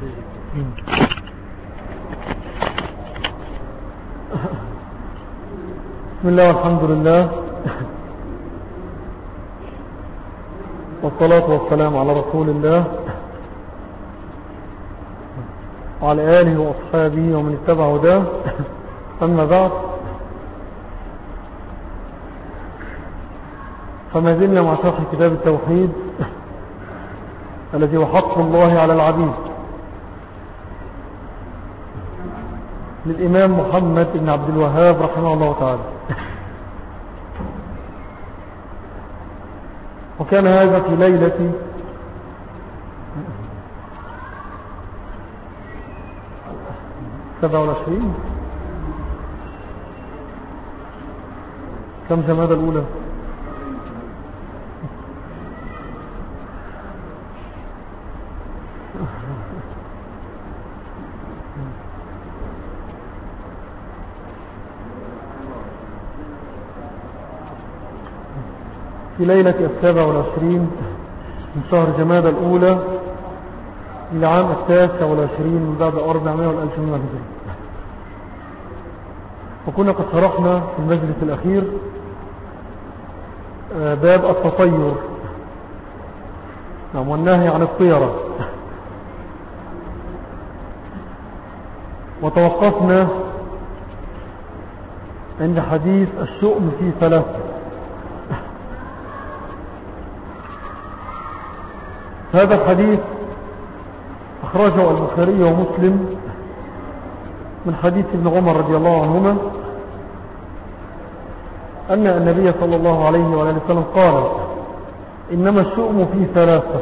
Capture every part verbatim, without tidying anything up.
بسم الله والحمد لله والصلاة والسلام على رسول الله وعلى آله وأصحابه ومن اتبع هداه. أما بعد، فما زلنا مع شرح كتاب التوحيد الذي هو حق الله على العبيد للإمام محمد بن عبد الوهاب رحمه الله تعالى. وكان هذا في ليلة سبعة والعشرين كم جمادى الأولى؟ في ليلة السابع والعشرين من شهر جمادى الأولى إلى عام التاسع والعشرين من بعد أربعمائة والألف من الهجرة. وكنا قد شرحنا في المجلس الأخير باب التطير والنهي عن الطيرة، وتوقفنا عند حديث الشؤم في ثلاثة. هذا الحديث أخرجه البخاري ومسلم من حديث ابن عمر رضي الله عنهما أن النبي صلى الله عليه وآله وسلم قال: إنما الشؤم في ثلاثة: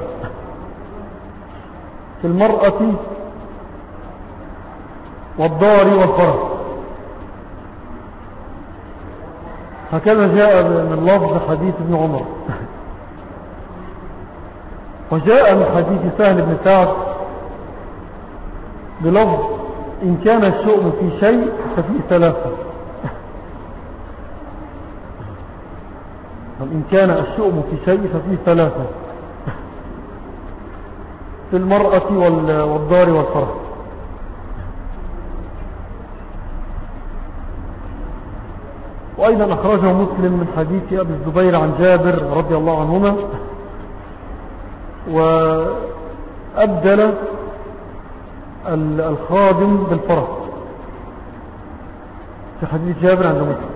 في المرأة والدار والفرس. هكذا جاء من لفظ حديث ابن عمر. وجاء من حديث سهل بن سعد بلفظ: إن كان الشؤم في شيء ففي ثلاثة. إن كان الشؤم في شيء ففي ثلاثة: في المرأة والدار والفرس. وأيضا أخرجه مسلم من حديث أبي الزبير عن جابر رضي الله عنهما، وأبدل الخادم بالفرس في حديث جابر عند مسلم،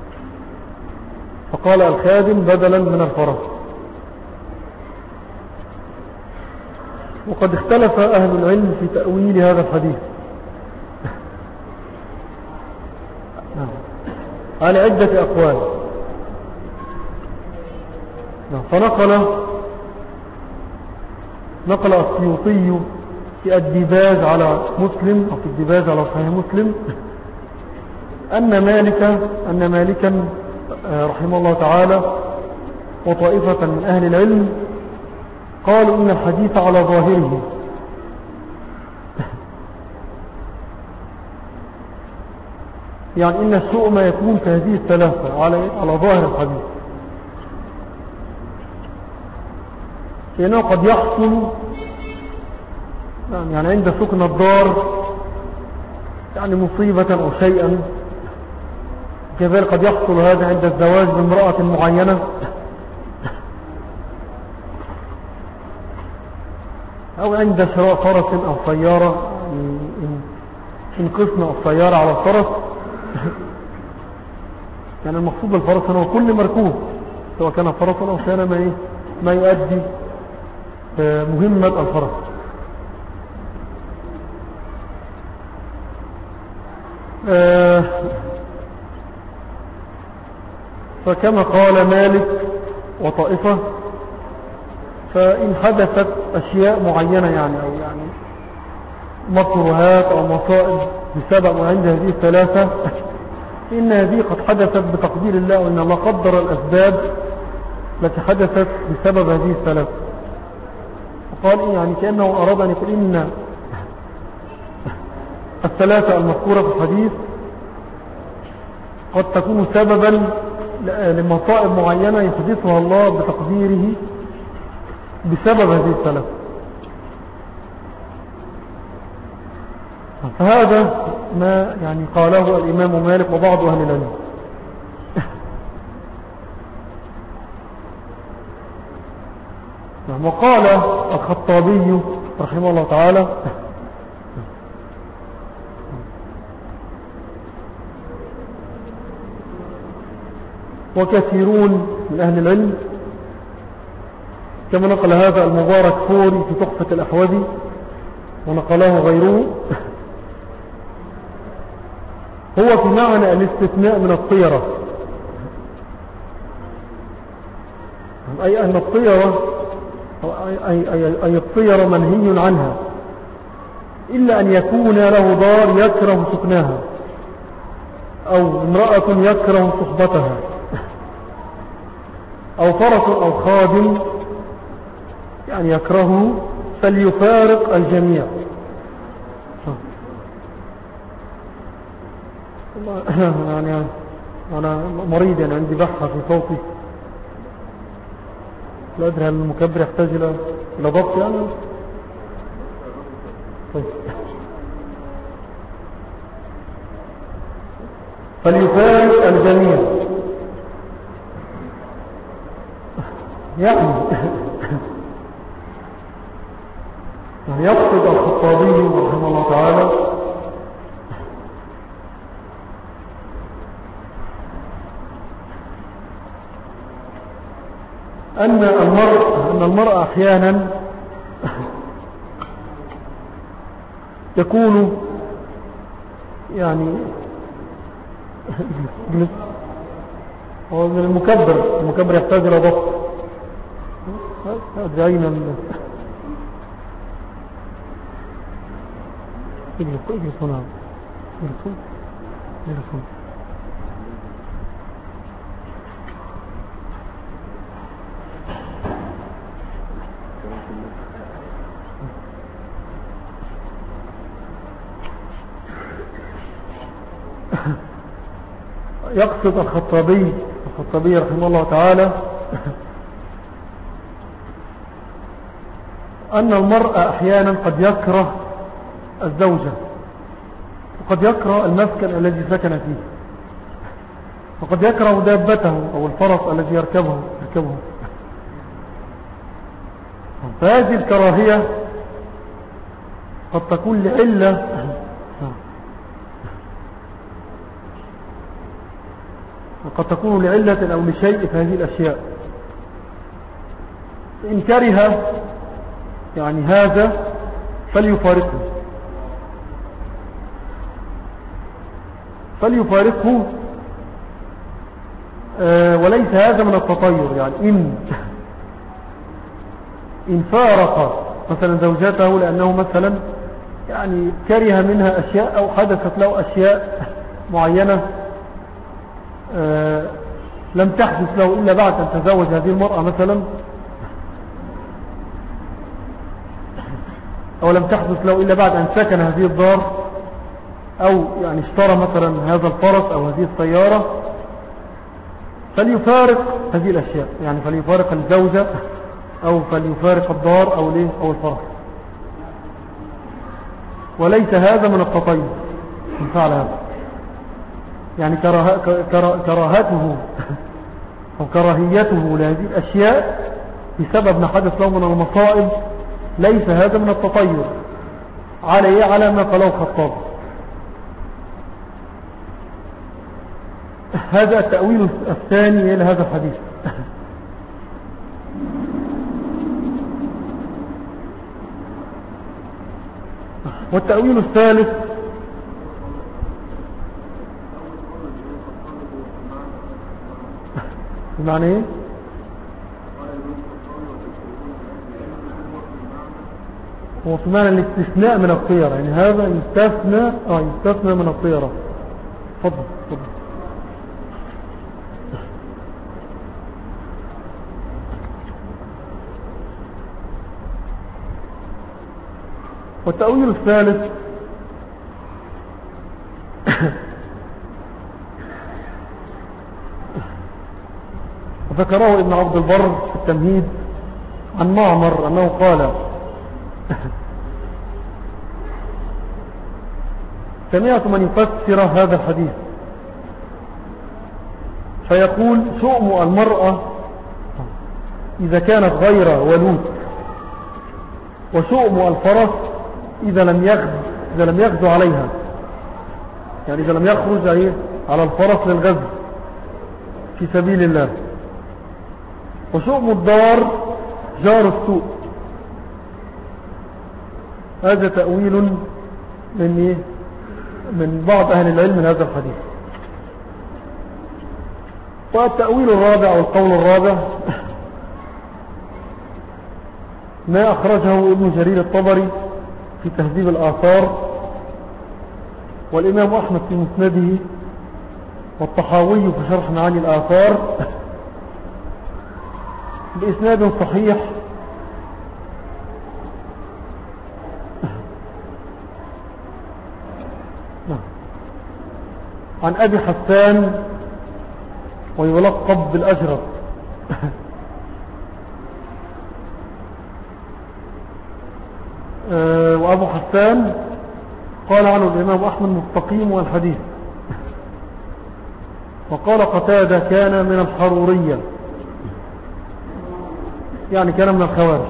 فقال الخادم بدلا من الفرس. وقد اختلف أهل العلم في تأويل هذا الحديث على عدة أقوال. فنقل نقل السيوطي في الديباج على مسلم، أو في الديباج على صحيح مسلم، أن مالكا أن مالكا رحمه الله تعالى وطائفة من أهل العلم قالوا إن الحديث على ظاهره، يعني إن الشؤم يكون في هذه الثلاثة على على ظاهر الحديث، لأنه قد يحصل يعني عند سكن الدار يعني مصيبة أو شيئا، كذلك قد يحصل هذا عند الزواج بامرأة معينة، أو عند شراء فرس أو سيارة، إن قسنا السيارة على الفرس. يعني المقصود بالفرس هو كل مركوب، سواء كان فرسا أو كان ما, ما يؤدي مهمة الفرس. فكما قال مالك وطائفة، فإن حدثت أشياء معينة يعني أو يعني مكروهات أو مصائب بسبب عند هذه الثلاثة، إن هذه قد حدثت بتقدير الله، وإن الله قدر الأسباب التي حدثت بسبب هذه الثلاثة. وقال يعني كأنه أراد أن يقول إن الثلاثة المذكورة في الحديث قد تكون سببا لمصائب معينة يحدثها الله بتقديره بسبب هذه الثلاثة. فهذا ما يعني قاله الإمام مالك وبعض أهل العلم. وقال الخطابي رحمه الله تعالى وكثيرون من أهل العلم كما نقل هذا المبارك فوري في تحفة الأحوذي ونقله غيره، هو في معنى الاستثناء من الطيرة، أي أن الطيرة أي, أي, أي الطيرة منهي عنها إلا أن يكون له دار يكره سكنها أو امرأة يكره صحبتها أو فرس أو خادم يعني يكرهه فليفارق الجميع. يعني أنا مريض يعني عندي بحة في صوتي، لا أدري هل المكبر يحتاج إلى ضبط يعني. طيب. فليفارق الجميع يعني يقصد الخطابي رحمه الله تعالى أن المرء أن المرء أحيانا يكون يعني هو من المكبر المكبر يحتاج إلى ضبط. أدري أين ال يجلس يجلس هنا يجلس يجلس هنا يقصد الخطابي الخطابي رحمه الله تعالى أن المرء أحيانا قد يكره الزوجة وقد يكره المسكن الذي سكن فيه وقد يكره دابته أو الفرس الذي يركبه يركبه فهذه الكراهية قد تكون لعلة وقد تكون لعلة أو لشيء في هذه الأشياء. إن كره يعني هذا فليفارقه فليفارقه آه وليس هذا من التطير. يعني إن إن فارق مثلا زوجته لأنه مثلا يعني كره منها أشياء أو حدثت له أشياء معينة آه لم تحدث له إلا بعد أن تزوج هذه المرأة مثلا، أو لم تحدث له إلا بعد أن سكن هذه الدار، أو يعني اشترى مثلا هذا الفرس أو هذه السيارة، فليفارق هذه الأشياء. يعني فليفارق الزوجة أو فليفارق الدار أو ليه أو الفرس، وليس هذا من التطيب من فعل هذا. يعني كراهته أو كراهيته لهذه الأشياء بسبب ما حدث له من المصائب ليس هذا من التطير عليه على ما قاله الخطاب. هذا التأويل الثاني لهذا الحديث. والتأويل الثالث بمعنى ايه؟ هو في معنى الاستثناء من الطيرة، يعني هذا يستثنى اه يستثنى من الطيرة. تفضل تفضل. والتأويل الثالث ذكره ابن عبد البر في التمهيد عن معمر أنه قال سمعت من يفسر هذا الحديث فيقول شؤم المرأة إذا كانت غير ولود، وشؤم الفرس إذا لم يغزو إذا لم يغزو عليها، يعني إذا لم يخرج على الفرس للغزو في سبيل الله. وشؤم الدار جار السوء. هذا تأويل من من بعض أهل العلم من هذا الحديث. والتأويل الرابع والقول الرابع ما أخرجه ابن جرير الطبري في تهذيب الآثار، والإمام أحمد في مسنده، والطحاوي في شرح معاني الآثار بإسناد صحيح عن أبي حسان ويلقب بالأجرد وأبو حسان قال عنه الإمام أحمد مستقيم والحديث. وقال قتادة كان من الحرورية، يعني كان من الخوارج.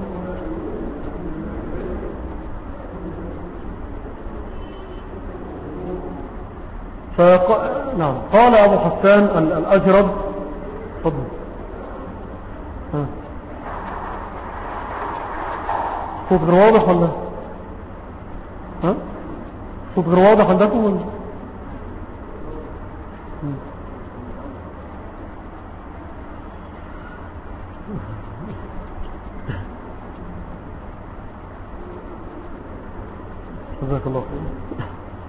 فق... نعم قال أبو حسان الأجرد. فضل ها صوت غير واضح ولا ها صوت غير واضح عندكم ولا جزاك الله خير.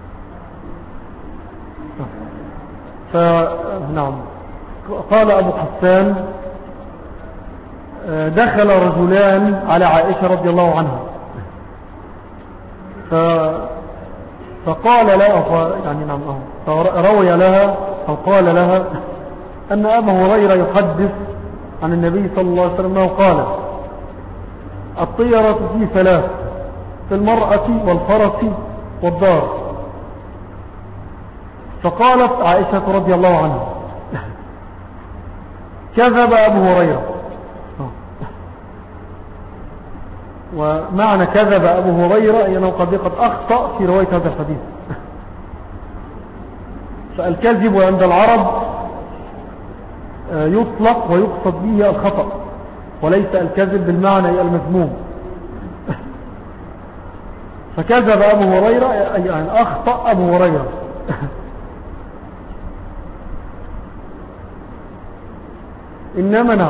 فنعم قال أبو حسان دخل رجلان على عائشة رضي الله عنها ف... فقال لها يعني نعم روي لها أو قال لها أن أبا هريرة يحدث عن النبي صلى الله عليه وسلم أنه قال الطيرة في ثلاث: في المرأة والفرس والدار. فقالت عائشة رضي الله عنها كذب أبو هريرة. ومعنى كذب أبو هريرة أنه قد قد أخطأ في رواية هذا الحديث. فالكذب عند العرب يطلق ويقصد به الخطأ، وليس الكذب بالمعنى المذموم. فكذب أبو هريرة يعني أخطأ أبو هريرة. إنما نعم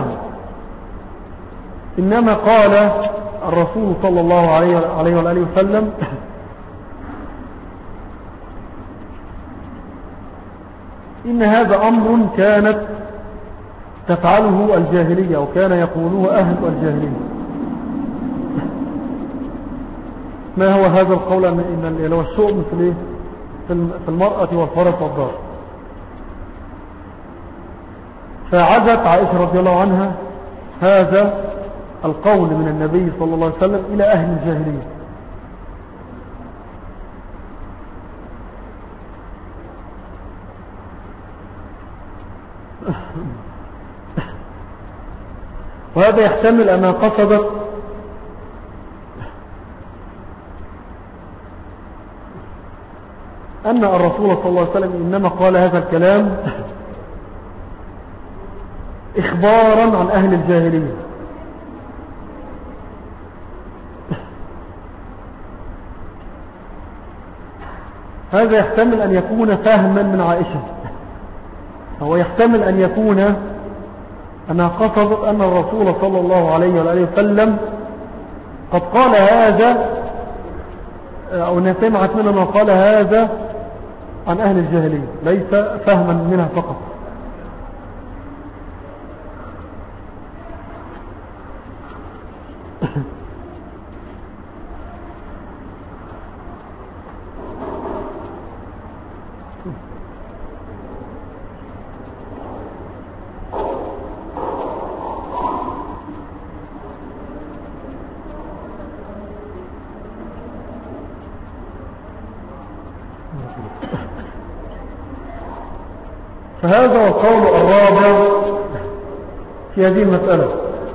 إنما قال الرسول صلى الله عليه وآله وسلم إن هذا أمر كانت تفعله الجاهلية وكان يقولوه أهل الجاهلية. ما هو هذا القول إن لو الشؤم في المرأة والفرس والدار؟ فعزت عائشة رضي الله عنها هذا القول من النبي صلى الله عليه وسلم إلى أهل الجاهلية. وهذا يحتمل أنها قصدت أن الرسول صلى الله عليه وسلم إنما قال هذا الكلام إخبارا عن أهل الجاهلية. هذا يحتمل أن يكون فهما من عائشة، أو يحتمل أن يكون أنها قصدت أن الرسول صلى الله عليه وآله وسلم قد قال هذا، أو أنها سمعت منه أنه قال هذا عن أهل الجاهلية، ليس فهما منها فقط. فهذا هو القول الرابع في هذه المسألة.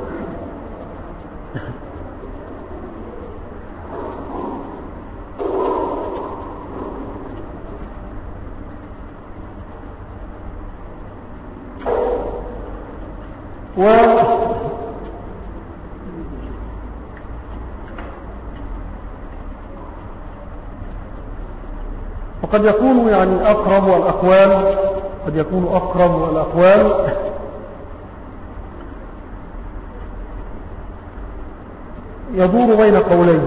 و وقد يكون يعني أقرب الأقوال قد يكون أقرب الأقوال يدور بين قولين.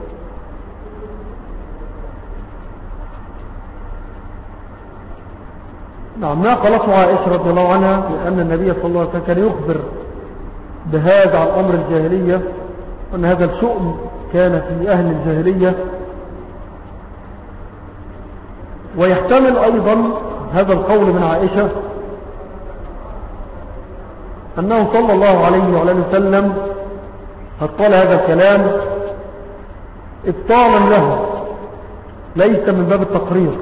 نعم، ما قالته عائشة رضي الله عنها لأن النبي صلى الله عليه وسلم كان يخبر بهذا عن أمر الجاهلية، وأن هذا الشؤم كان في أهل الجاهلية. ويحتمل أيضا هذا القول من عائشة أنه صلى الله عليه وعلى اله وسلم قد قال هذا الكلام إبطالا له، ليس من باب التقرير،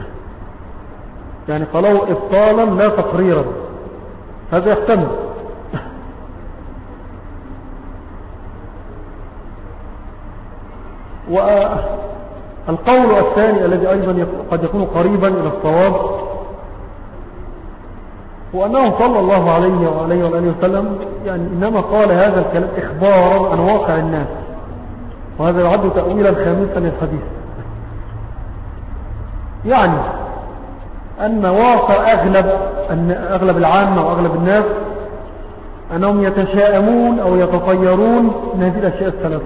يعني قالوا إبطالا لا تقريرا. هذا يحتمل. والقول الثاني الذي أيضا قد يكون قريبا إلى الصواب هو أنه صلى الله عليه وعليه وآله وسلم يعني إنما قال هذا الكلام إخبارا عن واقع الناس، وهذا يعد تأويلا خامسا للحديث. يعني أن واقع أغلب, أن أغلب العامة وأغلب الناس أنهم يتشائمون أو يتطيرون من هذه الأشياء الثلاثة.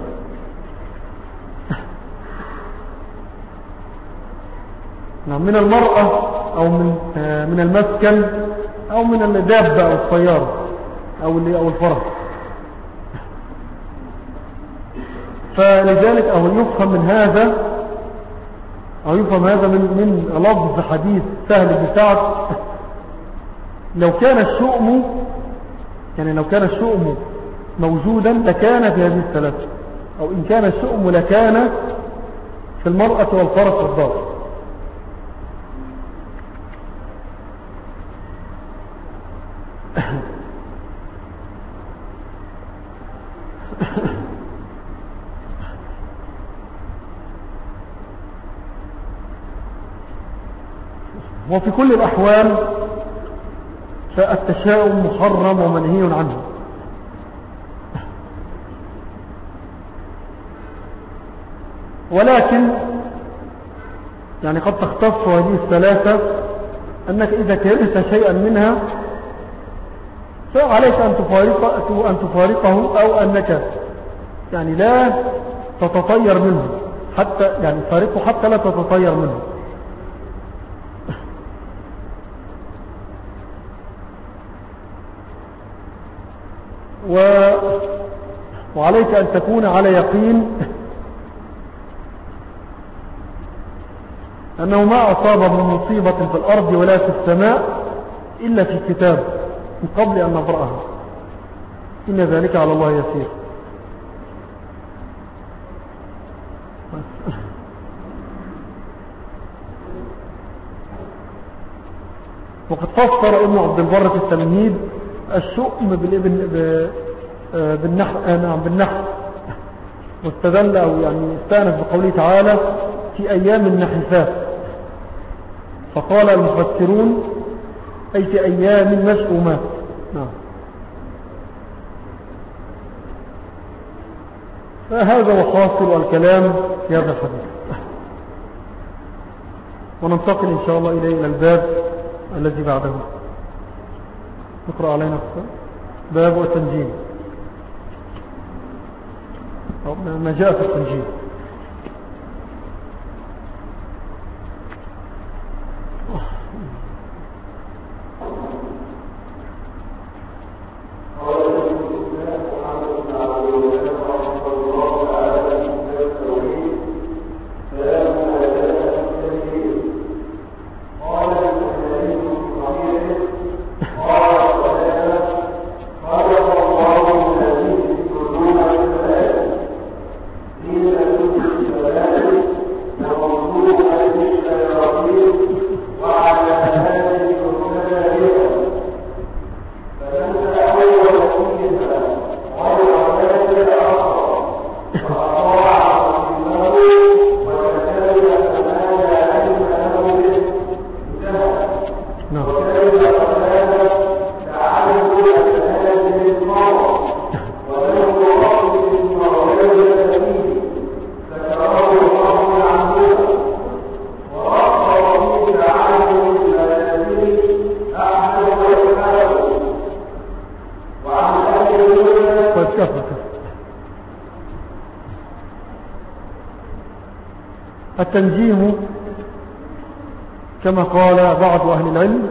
من المرأة أو من من المسكن أو من الدابة أو السيارة أو أو الفرس. فلذلك أو يفهم من هذا أو يفهم هذا من من لفظ حديث سهل بن سعد: لو كان الشؤم يعني لو كان الشؤم موجودا لكان في هذه الثلاثة، أو إن كان الشؤم لكان في المرأة والفرس والدار. وفي كل الأحوال فالتشاؤم محرم ومنهي عنه. ولكن يعني قد تختص هذه الثلاثة أنك إذا كرهت شيئا منها فعليك أن تفارقه, أن تفارقه أو أنك يعني لا تتطير منه، حتى يعني تفارقه حتى لا تتطير منه. و... وعليك أن تكون على يقين أنه ما أصاب من مصيبة في الأرض ولا في السماء إلا في كتاب من قبل أن نبرأها، إن ذلك على الله يسير. وقد فسر ابن عبد البر في التمهيد الشؤم بالنحو بالنحو واستدل أو يعني استأنف بقوله تعالى: في أيام النحسات. فقال المفسرون: أي في أيام مشؤومات. نعم. فهذا هو حاصل الكلام في هذا الحديث. وننتقل إن شاء الله إلى الباب الذي بعده. نقرأ علينا باب التنجيم، ما جاء في التنجيم. Thank you. التنجيم كما قال بعض أهل العلم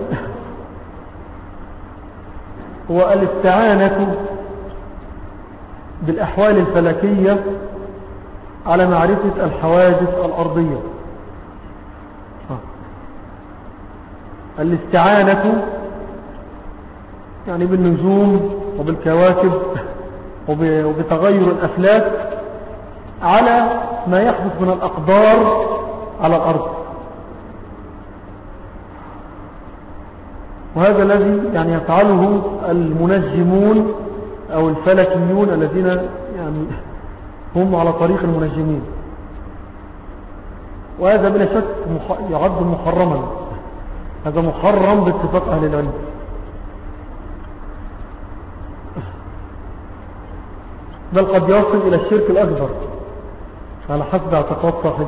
هو الاستعانة بالأحوال الفلكية على معرفة الحوادث الأرضية. الاستعانة يعني بالنجوم وبالكواكب وبتغير الأفلاك على ما يحدث من الأقدار على الأرض. وهذا الذي يعني يفعله المنجمون أو الفلكيون الذين يعني هم على طريق المنجمين، وهذا بلا شك يعد محرما، هذا محرم باتفاق أهل العلم. بل قد يصل إلى الشرك الأكبر على حسب اعتقاد صاحبه.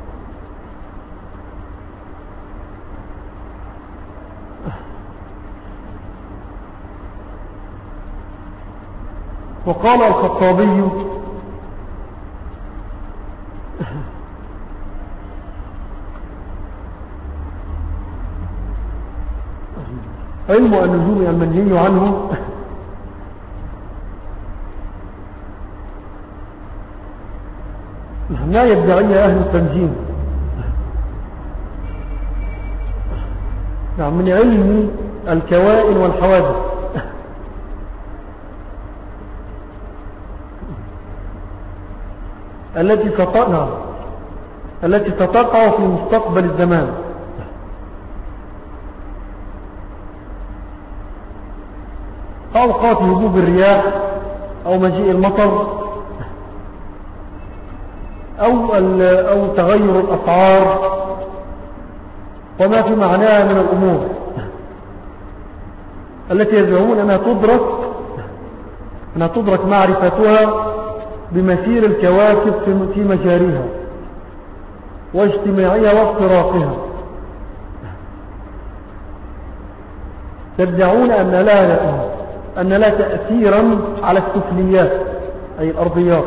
وقال الخطابي علم النجوم المنهي عنه لا يدعي أهل التنجيم، يعني من علم الكوائن والحوادث التي تقع التي تتقع في مستقبل الزمان، أوقات هبوب الرياح أو مجيء المطر أو, أو تغير الأسعار وما في معناها من الأمور التي يزعمون أنها تدرك أنها تدرك معرفتها بمسير الكواكب في مجاريها واجتماعها وافتراقها. يدعون أن لا أن لا تأثيرا على السفليات أي الأرضيات،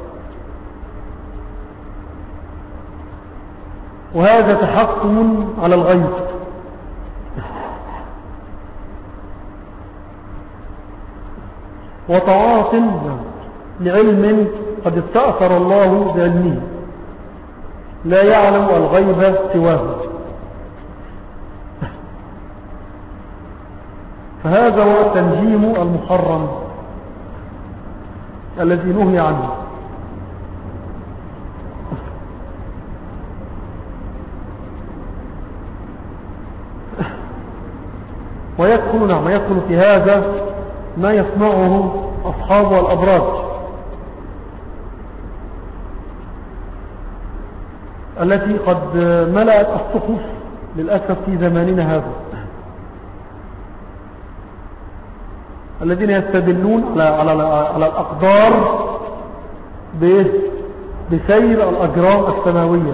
وهذا تحكم على الغيب. وتعاط لعلم قد استأثر الله بعلمه لا يعلم الغيب سواه، فهذا هو التنجيم المحرم الذي نهي عنه. ويدخل نعم يدخل في هذا ما يصنعه أصحاب الأبراج التي قد ملأت الصحف للأسف في زماننا هذا، الذين يستدلون على, على, على الأقدار بسير الأجرام السماوية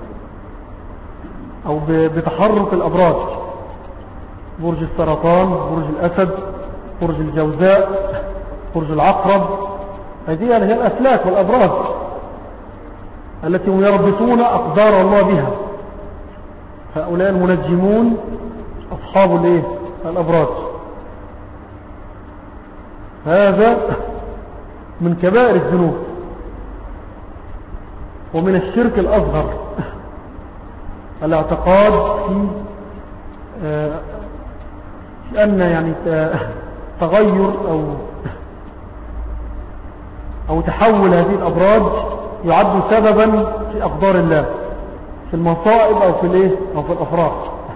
أو بتحرك الأبراج، برج السرطان، برج الأسد، برج الجوزاء، برج العقرب. هذه هي الأفلاك والأبراج التي هم يربطون أقدار الله بها. هؤلاء المنجمون أصحاب الايه الأبراج. هذا من كبائر الذنوب ومن الشرك الأصغر الاعتقاد في أن يعني تغير أو أو تحول هذه الأبراج يعد سببا في أقدار الله في المصائب أو في الايه أو في الأفراح.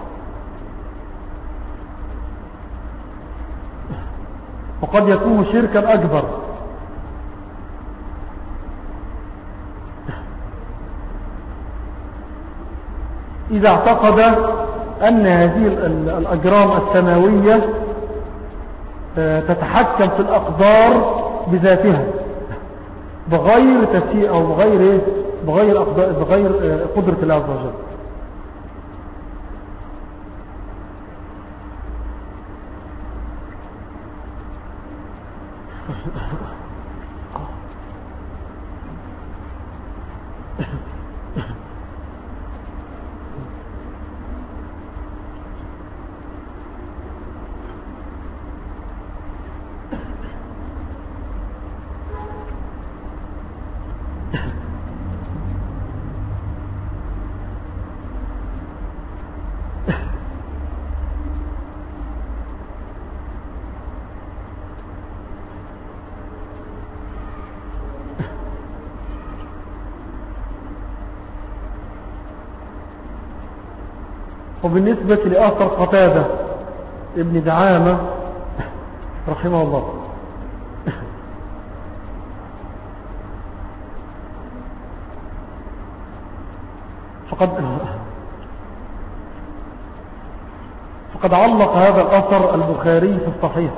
وقد يكون شركا أكبر إذا اعتقد أن هذه الأجرام السماوية تتحكم في الأقدار بذاتها بغير تسيء أو بغير بغير بغير قدرة الله عز وجل. وبالنسبة لآثر قتادة ابن دعامة رحمه الله، فقد فقد علق هذا الأثر البخاري في الصحيح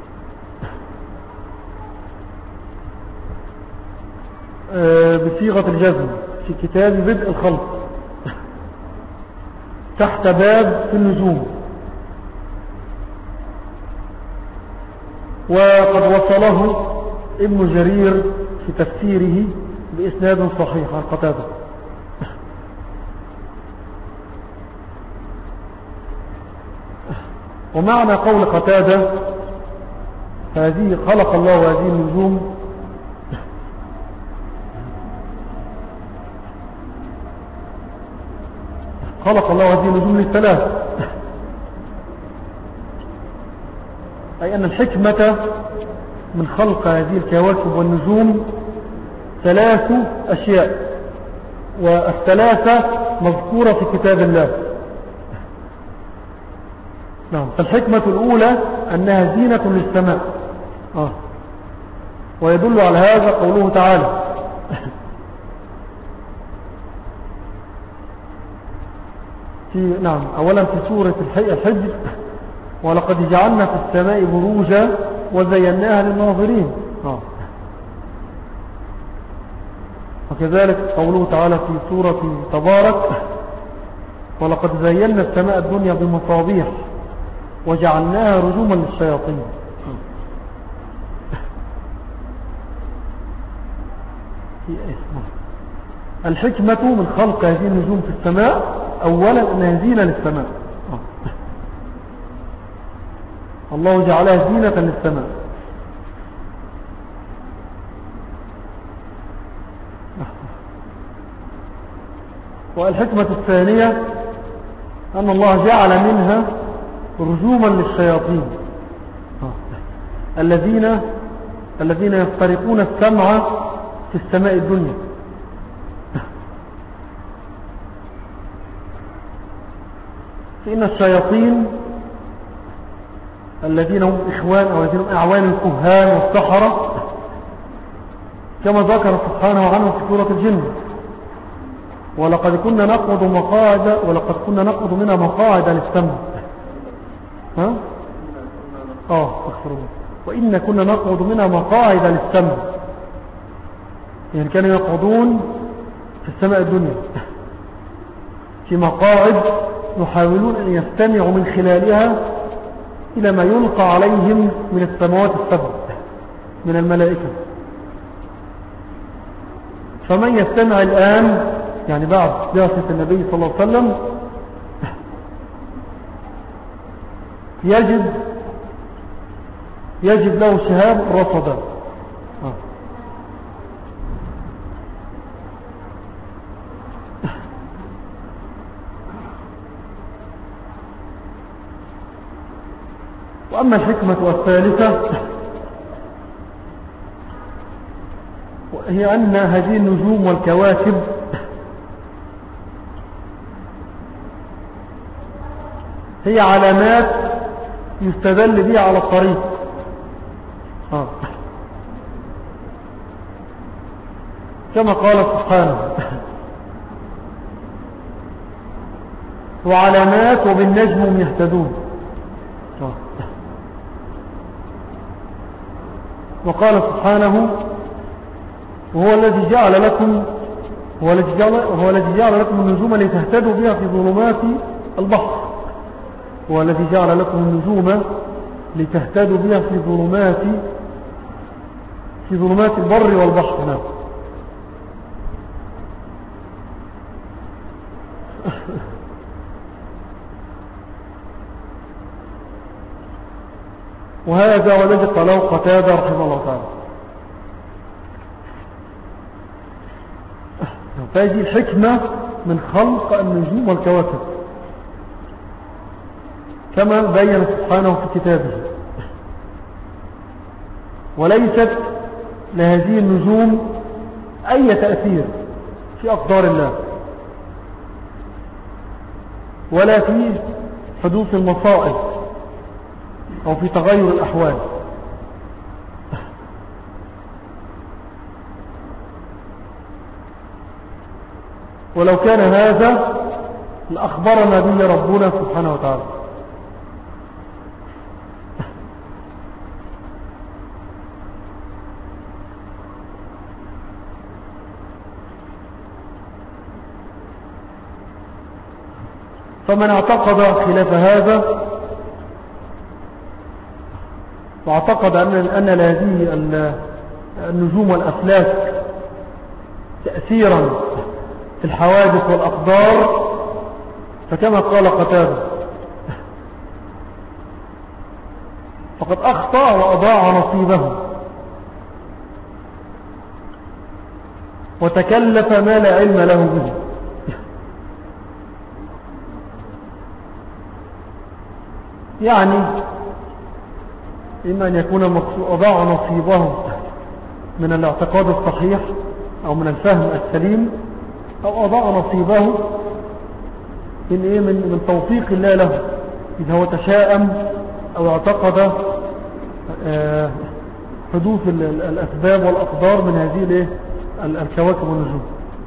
بصيغة الجزم في كتاب بدء الخلق تحت باب في النجوم، وقد وصله ابن جرير في تفسيره بإسناد صحيح عن قتادة. ومعنى قول قتادة هذه خلق الله هذه النجوم خلق الله هذه النجوم للثلاث، أي أن الحكمة من خلق هذه الكواكب والنجوم ثلاث أشياء، والثلاثة مذكورة في كتاب الله. نعم. فالحكمة الأولى أنها زينة للسماء، آه. ويدل على هذا قوله تعالى في نعم أولا في سورة الحجر: ولقد جعلنا في السماء بروجا وزيناها للناظرين. آه. وكذلك قوله تعالى في سورة تبارك: ولقد زينا السماء الدنيا بمصابيح وجعلناها رجوما للشياطين. الحكمة من خلق هذه النجوم في السماء أولا أنها زينة للسماء، الله جعلها زينة للسماء. والحكمة الثانية أن الله جعل منها رجوما للشياطين الذين الذين يسترقون السمع في السماء الدنيا. فإن الشياطين الذين هم إخوان أو الذين هم أعوان الكهان والسحرة كما ذكر سبحانه عنه في سورة الجن: ولقد كنا نقعد مقاعد ولقد كنا نقعد منها مقاعد للسمع. ها؟ اه اغفر الله. وإن كنا نقعد منها مقاعد للسمع، يعني كانوا يقعدون في السماء الدنيا في مقاعد يحاولون أن يستمعوا من خلالها إلى ما يلقى عليهم من السماوات السبع من الملائكة. فمن يستمع الآن يعني بعد بعثة النبي صلى الله عليه وسلم يجد يجد له شهاب رصدا. آه. وأما الحكمة الثالثة هي أن هذه النجوم والكواكب هي علامات يستدل بها على الطريق. آه. كما قال سبحانه: وعلامات وبالنجم هم يهتدون. آه. وقال سبحانه: وهو الذي جعل لكم هو الذي جعل, هو الذي جعل لكم النجوم لتهتدوا بها في ظلمات البحر. هو الذي جعل لكم النجوم لتهتدوا بها في ظلمات في ظلمات البر والبحر. نعم. وهذا والذي قاله قتادة رحمه الله تعالى. فهذه الحكمة من خلق النجوم والكواكب كما بين سبحانه في كتابه. وليست لهذه النجوم أي تأثير في أقدار الله ولا في حدوث المصائب أو في تغير الأحوال. ولو كان هذا لأخبرنا به ربنا سبحانه وتعالى. فمن اعتقد خلاف هذا واعتقد أن لهذه النجوم والأفلاك تأثيرا في الحوادث والأقدار فكما قال قتادة فقد أخطأ وأضاع نصيبه وتكلف ما لا علم له به. يعني إما أن يكون أضاع نصيبه من الاعتقاد الصحيح أو من الفهم السليم أو أضاع نصيبه من, إيه من, من توفيق الله له إذا هو تشاءم أو اعتقد آه حدوث الأسباب والأقدار من هذه الكواكب والنجوم.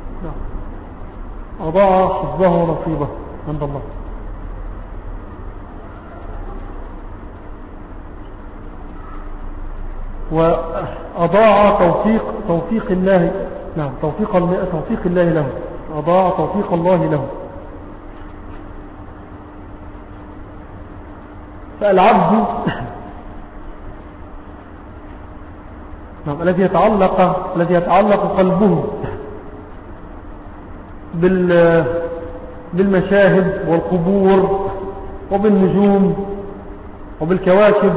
أضاع حظه ونصيبه عند الله. وأضاع توفيق توفيق الله نعم توفيق توفيق الله له أضاع توفيق الله له. فالعبد نعم الذي يتعلق الذي يتعلق قلبه بال بالمشاهد والقبور وبالنجوم وبالكواكب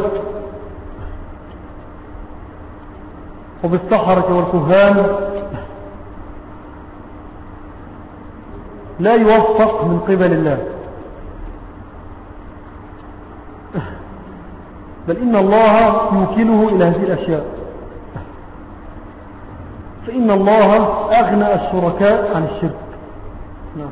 وبالسحرة والكهان لا يوفق من قبل الله، بل إن الله يوكله إلى هذه الأشياء، فإن الله أغنى الشركاء عن الشرك. نعم.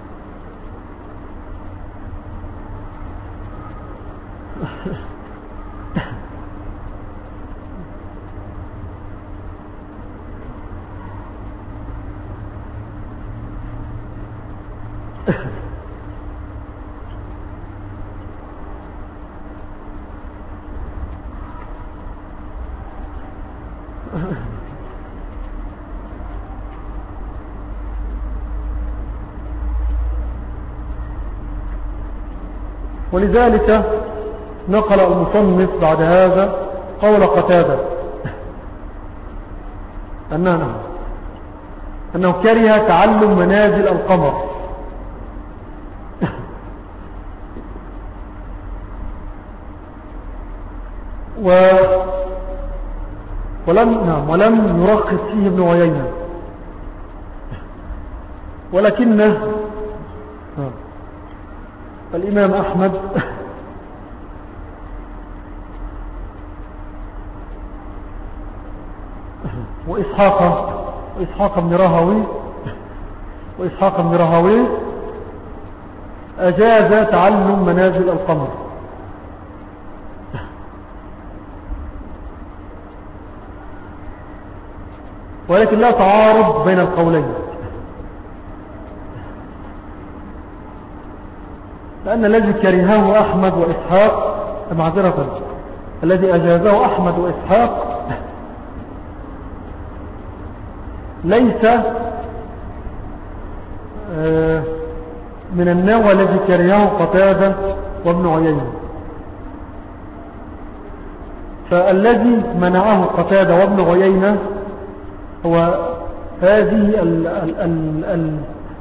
ولذلك نقل المصنف بعد هذا قول قتادة أنه, أنه كره تعلم منازل القمر و ولم, نعم ولم يرخص فيه ابن عيينة، ولكنه الإمام أحمد وإسحاق وإسحاق بن راهوي وإسحاق بن راهوي أجاز تعلم منازل القمر، ولكن لا تعارض بين القولين، لأن الذي كرهه أحمد وإسحاق معذرة الذي أجازه أحمد وإسحاق ليس من النوع الذي كرهه قتادة وابن عيينة. فالذي منعه قتادة وابن عيينة هو هذه ال ال ال ال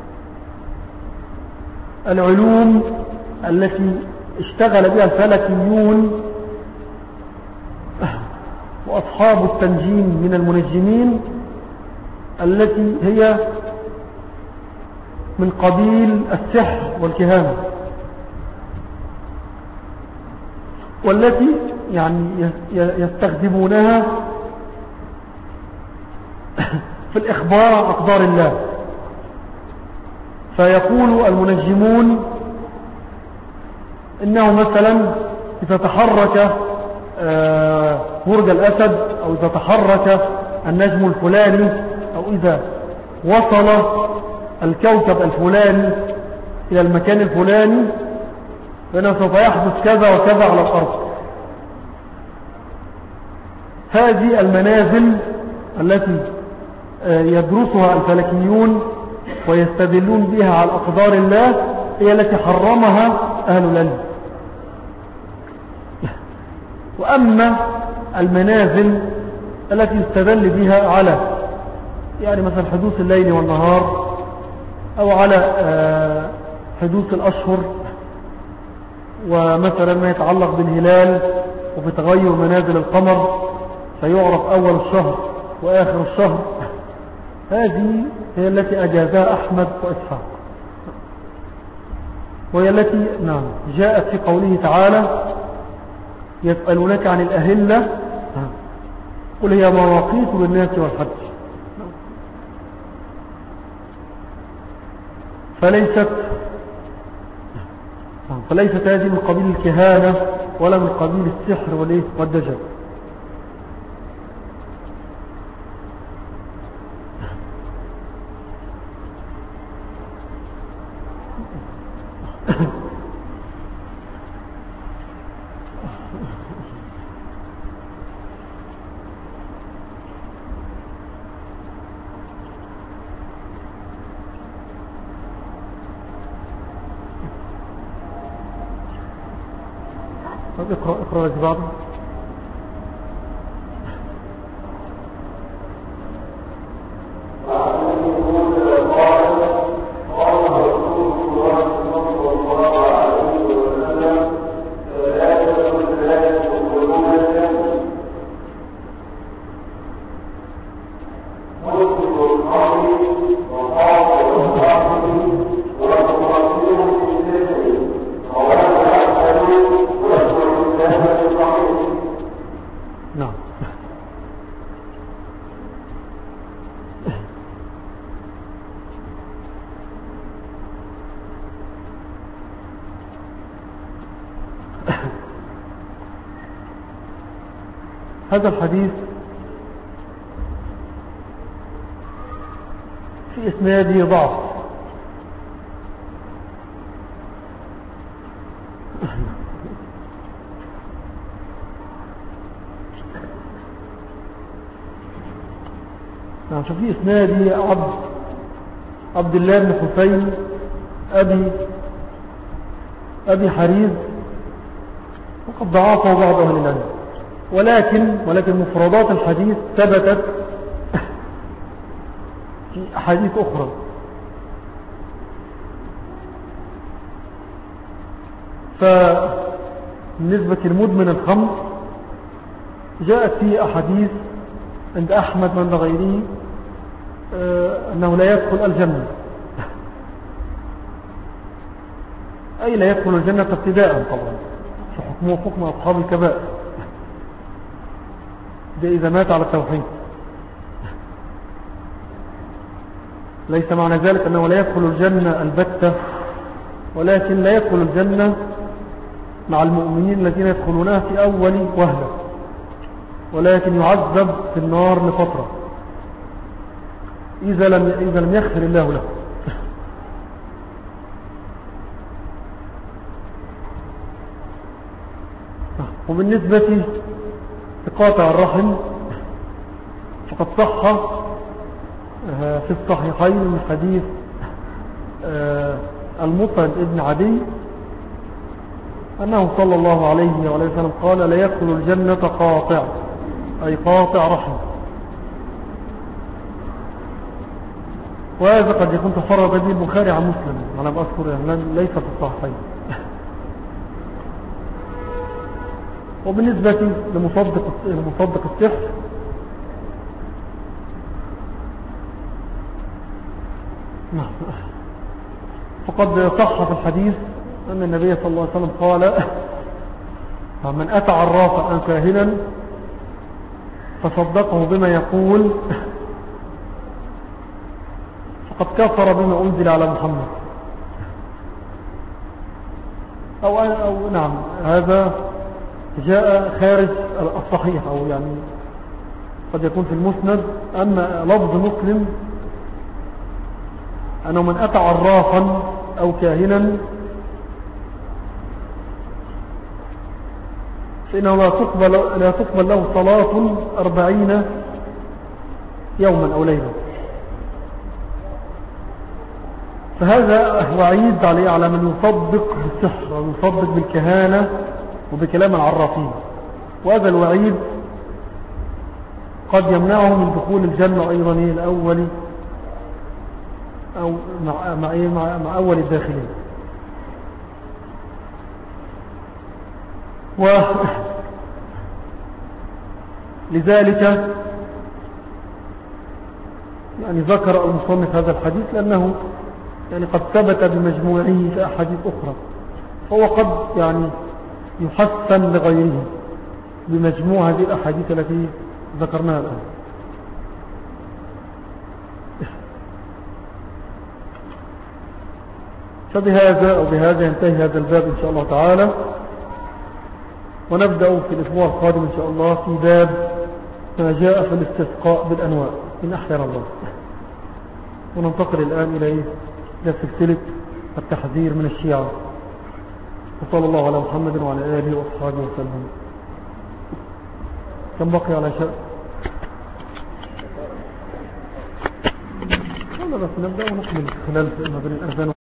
العلوم التي اشتغل بها الفلكيون وأصحاب التنجيم من المنجمين، التي هي من قبيل السحر والكهانة، والتي يعني يستخدمونها في الإخبار عن أقدار الله. فيقول المنجمون إنه مثلا إذا تحرك برج الأسد، أو إذا تحرك النجم الفلاني، أو إذا وصل الكوكب الفلاني إلى المكان الفلاني، فإنه سوف يحدث كذا وكذا على الأرض. هذه المنازل التي يدرسها الفلكيون ويستدلون بها على أقدار الله هي التي حرمها أهل العلم. وأما المنازل التي يستدل بها على يعني مثلا حدوث الليل والنهار، أو على حدوث الأشهر، ومثلا ما يتعلق بالهلال وبتغير منازل القمر فيعرف أول الشهر وآخر الشهر، هذه هي التي أجازها أحمد وإسحاق، وهي التي نعم جاءت في قوله تعالى: يسألونك عن الأهلة قل هي مواقيت للناس والحج. فليست فليست هذه من قبيل الكهانة ولا من قبيل السحر والدجل. اقرأ اقرأ لك بعض. هذا الحديث في إسناده ضعف، يعني في إسناده عبد عبد الله بن حسين أبي أبي حريز، وقد ضعفه بعض أهل العلم، ولكن ولكن مفردات الحديث ثبتت في أحاديث أخرى. فبالنسبة لمدمن الخمر جاءت في أحاديث عند أحمد من غيره أنه لا يدخل الجنة، أي لا يدخل الجنة ابتداء طبعا، فحكمه حكم أصحاب الكبائر ده إذا مات على التوحيد. ليس معنى ذلك أنه لا يدخل الجنة البتة، ولكن لا يدخل الجنة مع المؤمنين الذين يدخلونها في أول وهلة، ولكن يعذب في النار لفترة إذا لم إذا لم يغفر الله له. وبالنسبة لقاطع الرحم فقد صح في الصحيحين من حديث المطعم ابن عدي أنه صلى الله عليه وعليه وسلم قال: لا يدخل الجنة قاطع، أي قاطع رحم. وهذا قد يكون تفرد به البخاري عن مسلم على ما أذكر، يعني ليس في الصحيحين. وبالنسبة لمصدق لمصدق السحر فقد صح في الحديث أن النبي صلى الله عليه وسلم قال من أتى عرافا أو كاهنا فصدقه بما يقول فقد كفر بما أنزل على محمد. أو, أو نعم هذا جاء خارج الصحيح، أو يعني قد يكون في المسند. أما لفظ مسلم أنه من أتى عرافا أو كاهنا فإنه لا تقبل, لا تقبل له صلاة أربعين يوما أو ليلة. فهذا وعيد عليه على من يصدق بالسحر ويصدق بالكهانة وبكلام العرافين، وهذا الوعيد قد يمنعه من دخول الجنة أيضا الأول أو مع, مع, مع, مع أول الداخلين. ولذلك يعني ذكر المصنف هذا الحديث لأنه يعني قد ثبت بمجموعه في أحاديث أخرى، فهو قد يعني يحسن لغيره بمجموع هذه الأحاديث التي ذكرناها الآن. فبهذا أو بهذا ينتهي هذا الباب إن شاء الله تعالى، ونبدأ في الأسبوع القادم إن شاء الله في باب ما جاء في الاستسقاء بالأنواع إن أحسن الله. وننتقل الآن إلى إلى سلسلة التحذير من الشيعة. وصلى الله على محمد وعلى آله وأصحابه وسلم. كم بقي على شيء؟ بس نبدأ ونكمل خلال ما بين الأذان